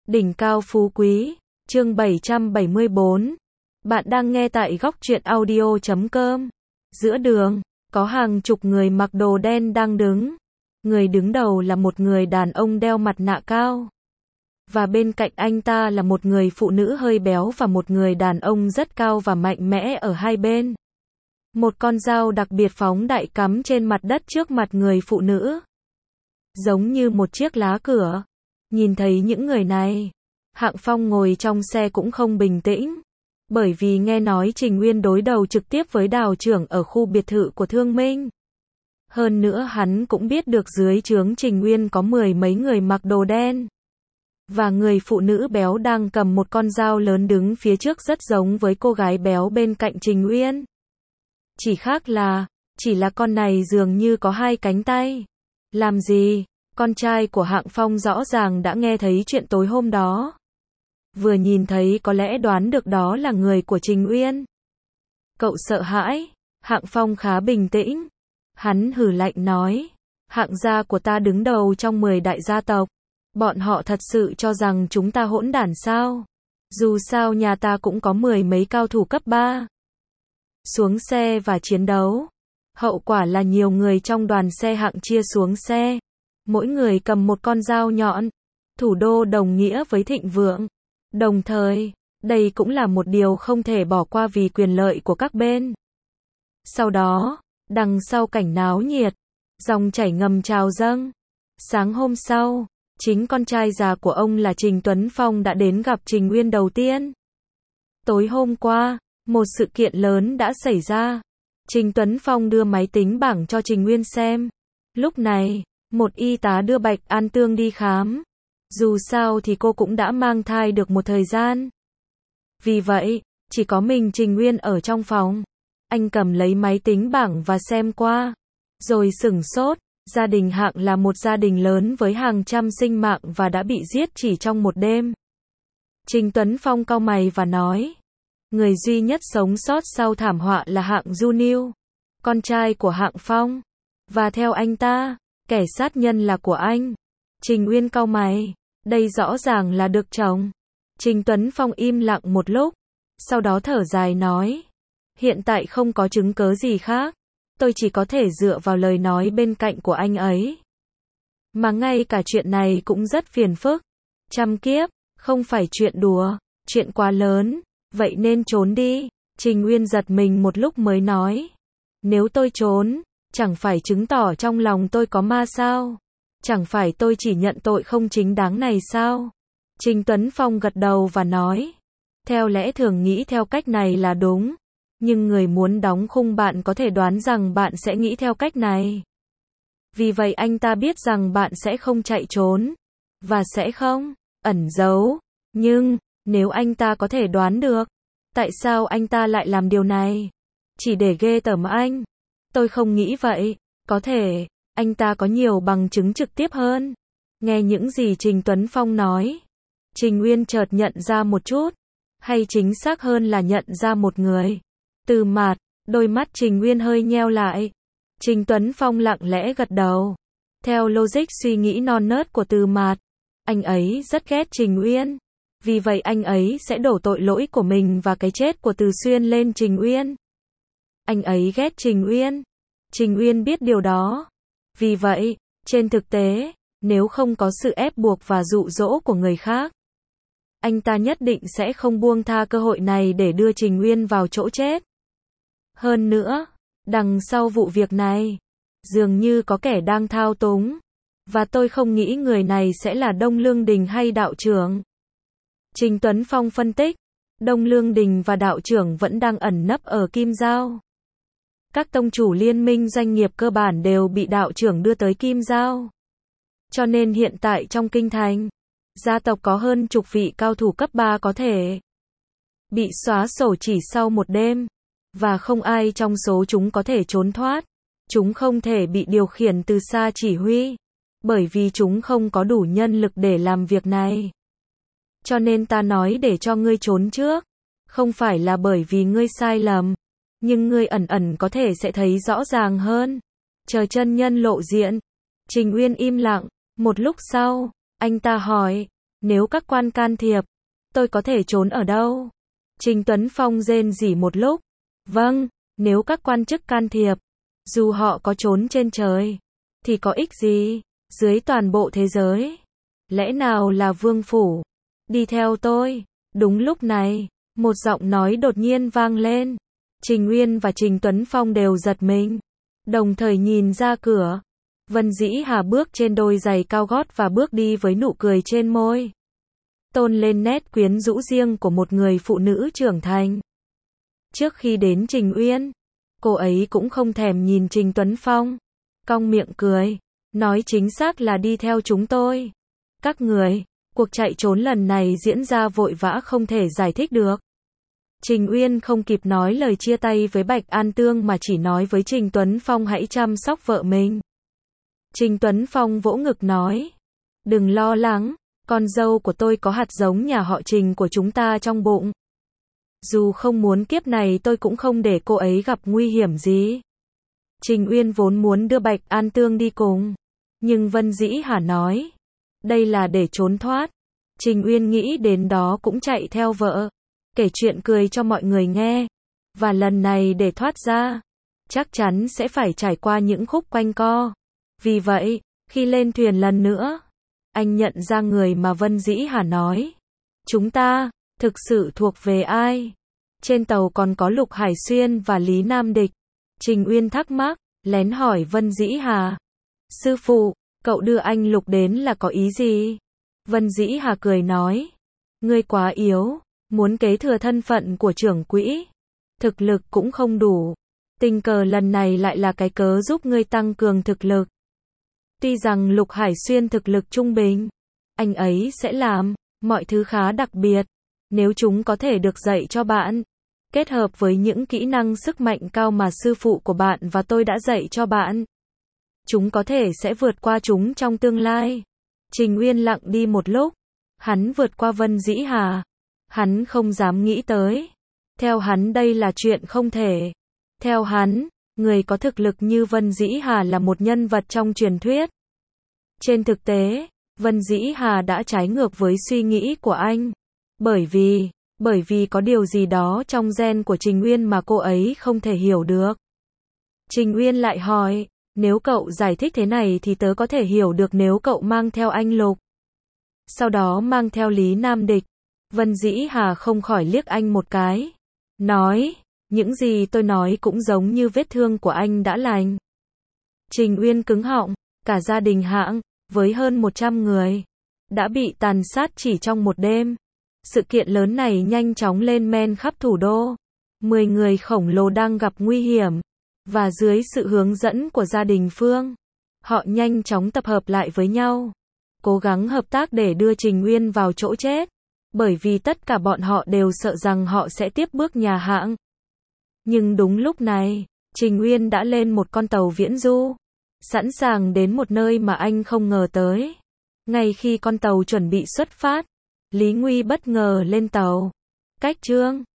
Đỉnh cao phú quý, chương 774. Bạn đang nghe tại góc truyện audio.com. Giữa đường, có hàng chục người mặc đồ đen đang đứng. Người đứng đầu là một người đàn ông đeo mặt nạ cao. Và bên cạnh anh ta là một người phụ nữ hơi béo và một người đàn ông rất cao và mạnh mẽ ở hai bên. Một con dao đặc biệt phóng đại cắm trên mặt đất trước mặt người phụ nữ. Giống như một chiếc lá cửa. Nhìn thấy những người này, Hạng Phong ngồi trong xe cũng không bình tĩnh. Bởi vì nghe nói Trình Uyên đối đầu trực tiếp với Đào trưởng ở khu biệt thự của Thương Minh. Hơn nữa hắn cũng biết được dưới trướng Trình Uyên có mười mấy người mặc đồ đen. Và người phụ nữ béo đang cầm một con dao lớn đứng phía trước rất giống với cô gái béo bên cạnh Trình Uyên. Chỉ khác là, chỉ là con này dường như có hai cánh tay. Làm gì? Con trai của Hạng Phong rõ ràng đã nghe thấy chuyện tối hôm đó. Vừa nhìn thấy có lẽ đoán được đó là người của Trình Uyên. Cậu sợ hãi? Hạng Phong khá bình tĩnh. Hắn hừ lạnh nói. Hạng gia của ta đứng đầu trong 10 đại gia tộc. Bọn họ thật sự cho rằng chúng ta hỗn đản sao? Dù sao nhà ta cũng có mười mấy cao thủ cấp 3. Xuống xe và chiến đấu. Hậu quả là nhiều người trong đoàn xe Hạng chia xuống xe. Mỗi người cầm một con dao nhọn. Thủ đô đồng nghĩa với thịnh vượng. Đồng thời, đây cũng là một điều không thể bỏ qua vì quyền lợi của các bên. Sau đó, đằng sau cảnh náo nhiệt, dòng chảy ngầm trào dâng. Sáng hôm sau, chính con trai già của ông là Trình Tuấn Phong đã đến gặp Trình Uyên đầu tiên. Tối hôm qua, một sự kiện lớn đã xảy ra. Trình Tuấn Phong đưa máy tính bảng cho Trình Uyên xem. Lúc này, một y tá đưa Bạch An Tương đi khám. Dù sao thì cô cũng đã mang thai được một thời gian. Vì vậy, chỉ có mình Trình Uyên ở trong phòng. Anh cầm lấy máy tính bảng và xem qua. Rồi sửng sốt, gia đình Hạng là một gia đình lớn với hàng trăm sinh mạng và đã bị giết chỉ trong một đêm. Trình Tuấn Phong cau mày và nói. Người duy nhất sống sót sau thảm họa là Hạng Du Niu, con trai của Hạng Phong. Và theo anh ta, kẻ sát nhân là của anh. Trình Uyên cau mày. Đây rõ ràng là được chồng. Trình Tuấn Phong im lặng một lúc. Sau đó thở dài nói. Hiện tại không có chứng cớ gì khác. Tôi chỉ có thể dựa vào lời nói bên cạnh của anh ấy. Mà ngay cả chuyện này cũng rất phiền phức. Trăm kiếp, không phải chuyện đùa, chuyện quá lớn. Vậy nên trốn đi. Trình Uyên giật mình một lúc mới nói. Nếu tôi trốn, chẳng phải chứng tỏ trong lòng tôi có ma sao? Chẳng phải tôi chỉ nhận tội không chính đáng này sao? Trình Tuấn Phong gật đầu và nói. Theo lẽ thường nghĩ theo cách này là đúng. Nhưng người muốn đóng khung bạn có thể đoán rằng bạn sẽ nghĩ theo cách này. Vì vậy anh ta biết rằng bạn sẽ không chạy trốn. Và sẽ không ẩn giấu. Nhưng, nếu anh ta có thể đoán được, tại sao anh ta lại làm điều này? Chỉ để ghê tởm anh. Tôi không nghĩ vậy. Có thể, anh ta có nhiều bằng chứng trực tiếp hơn. Nghe những gì Trình Tuấn Phong nói, Trình Uyên chợt nhận ra một chút. Hay chính xác hơn là nhận ra một người. Từ Mạt, đôi mắt Trình Uyên hơi nheo lại. Trình Tuấn Phong lặng lẽ gật đầu. Theo logic suy nghĩ non nớt của Từ Mạt, anh ấy rất ghét Trình Uyên. Vì vậy anh ấy sẽ đổ tội lỗi của mình và cái chết của Từ Xuyên lên Trình Uyên. Anh ấy ghét Trình Uyên. Trình Uyên biết điều đó. Vì vậy, trên thực tế, nếu không có sự ép buộc và dụ dỗ của người khác, anh ta nhất định sẽ không buông tha cơ hội này để đưa Trình Uyên vào chỗ chết. Hơn nữa, đằng sau vụ việc này, dường như có kẻ đang thao túng. Và tôi không nghĩ người này sẽ là Đông Lương Đình hay đạo trưởng. Trình Tuấn Phong phân tích, Đông Lương Đình và đạo trưởng vẫn đang ẩn nấp ở Kim Giao. Các tông chủ liên minh doanh nghiệp cơ bản đều bị đạo trưởng đưa tới Kim Giao. Cho nên hiện tại trong kinh thành, gia tộc có hơn chục vị cao thủ cấp 3 có thể bị xóa sổ chỉ sau một đêm. Và không ai trong số chúng có thể trốn thoát. Chúng không thể bị điều khiển từ xa chỉ huy. Bởi vì chúng không có đủ nhân lực để làm việc này. Cho nên ta nói để cho ngươi trốn trước. Không phải là bởi vì ngươi sai lầm. Nhưng ngươi ẩn ẩn có thể sẽ thấy rõ ràng hơn. Chờ chân nhân lộ diện. Trình Uyên im lặng. Một lúc sau, anh ta hỏi. Nếu các quan can thiệp, tôi có thể trốn ở đâu? Trình Tuấn Phong rên rỉ một lúc. Vâng, nếu các quan chức can thiệp, dù họ có trốn trên trời, thì có ích gì? Dưới toàn bộ thế giới, lẽ nào là vương phủ? Đi theo tôi. Đúng lúc này, một giọng nói đột nhiên vang lên. Trình Uyên và Trình Tuấn Phong đều giật mình, đồng thời nhìn ra cửa. Vân Dĩ Hà bước trên đôi giày cao gót và bước đi với nụ cười trên môi, tôn lên nét quyến rũ riêng của một người phụ nữ trưởng thành. Trước khi đến Trình Uyên, cô ấy cũng không thèm nhìn Trình Tuấn Phong, cong miệng cười, nói chính xác là đi theo chúng tôi. Các người, cuộc chạy trốn lần này diễn ra vội vã không thể giải thích được. Trình Uyên không kịp nói lời chia tay với Bạch An Tương mà chỉ nói với Trình Tuấn Phong hãy chăm sóc vợ mình. Trình Tuấn Phong vỗ ngực nói, đừng lo lắng, con dâu của tôi có hạt giống nhà họ Trình của chúng ta trong bụng. Dù không muốn kiếp này tôi cũng không để cô ấy gặp nguy hiểm gì. Trình Uyên vốn muốn đưa Bạch An Tương đi cùng, nhưng Vân Dĩ Hà nói, đây là để trốn thoát. Trình Uyên nghĩ đến đó cũng chạy theo vợ, kể chuyện cười cho mọi người nghe. Và lần này để thoát ra, chắc chắn sẽ phải trải qua những khúc quanh co. Vì vậy, khi lên thuyền lần nữa, anh nhận ra người mà Vân Dĩ Hà nói. Chúng ta, thực sự thuộc về ai? Trên tàu còn có Lục Hải Xuyên và Lý Nam Địch. Trình Uyên thắc mắc, lén hỏi Vân Dĩ Hà. Sư phụ, cậu đưa anh Lục đến là có ý gì? Vân Dĩ Hà cười nói, ngươi quá yếu, muốn kế thừa thân phận của trưởng quỹ, thực lực cũng không đủ. Tình cờ lần này lại là cái cớ giúp ngươi tăng cường thực lực. Tuy rằng Lục Hải Xuyên thực lực trung bình, anh ấy sẽ làm mọi thứ khá đặc biệt. Nếu chúng có thể được dạy cho bạn, kết hợp với những kỹ năng sức mạnh cao mà sư phụ của bạn và tôi đã dạy cho bạn, chúng có thể sẽ vượt qua chúng trong tương lai. Trình Uyên lặng đi một lúc, hắn vượt qua Vân Dĩ Hà. Hắn không dám nghĩ tới. Theo hắn đây là chuyện không thể. Theo hắn, người có thực lực như Vân Dĩ Hà là một nhân vật trong truyền thuyết. Trên thực tế, Vân Dĩ Hà đã trái ngược với suy nghĩ của anh. Bởi vì có điều gì đó trong gen của Trình Uyên mà cô ấy không thể hiểu được. Trình Uyên lại hỏi, nếu cậu giải thích thế này thì tớ có thể hiểu được nếu cậu mang theo anh Lục, sau đó mang theo Lý Nam Địch. Vân Dĩ Hà không khỏi liếc anh một cái, nói, những gì tôi nói cũng giống như vết thương của anh đã lành. Trình Uyên cứng họng, cả gia đình Hạng, với hơn 100 người, đã bị tàn sát chỉ trong một đêm. Sự kiện lớn này nhanh chóng lên men khắp thủ đô. 10 người khổng lồ đang gặp nguy hiểm, và dưới sự hướng dẫn của gia đình Phương, họ nhanh chóng tập hợp lại với nhau, cố gắng hợp tác để đưa Trình Uyên vào chỗ chết. Bởi vì tất cả bọn họ đều sợ rằng họ sẽ tiếp bước nhà Hạng. Nhưng đúng lúc này, Trình Uyên đã lên một con tàu viễn du, sẵn sàng đến một nơi mà anh không ngờ tới. Ngay khi con tàu chuẩn bị xuất phát, Lý Nguy bất ngờ lên tàu. Cách chương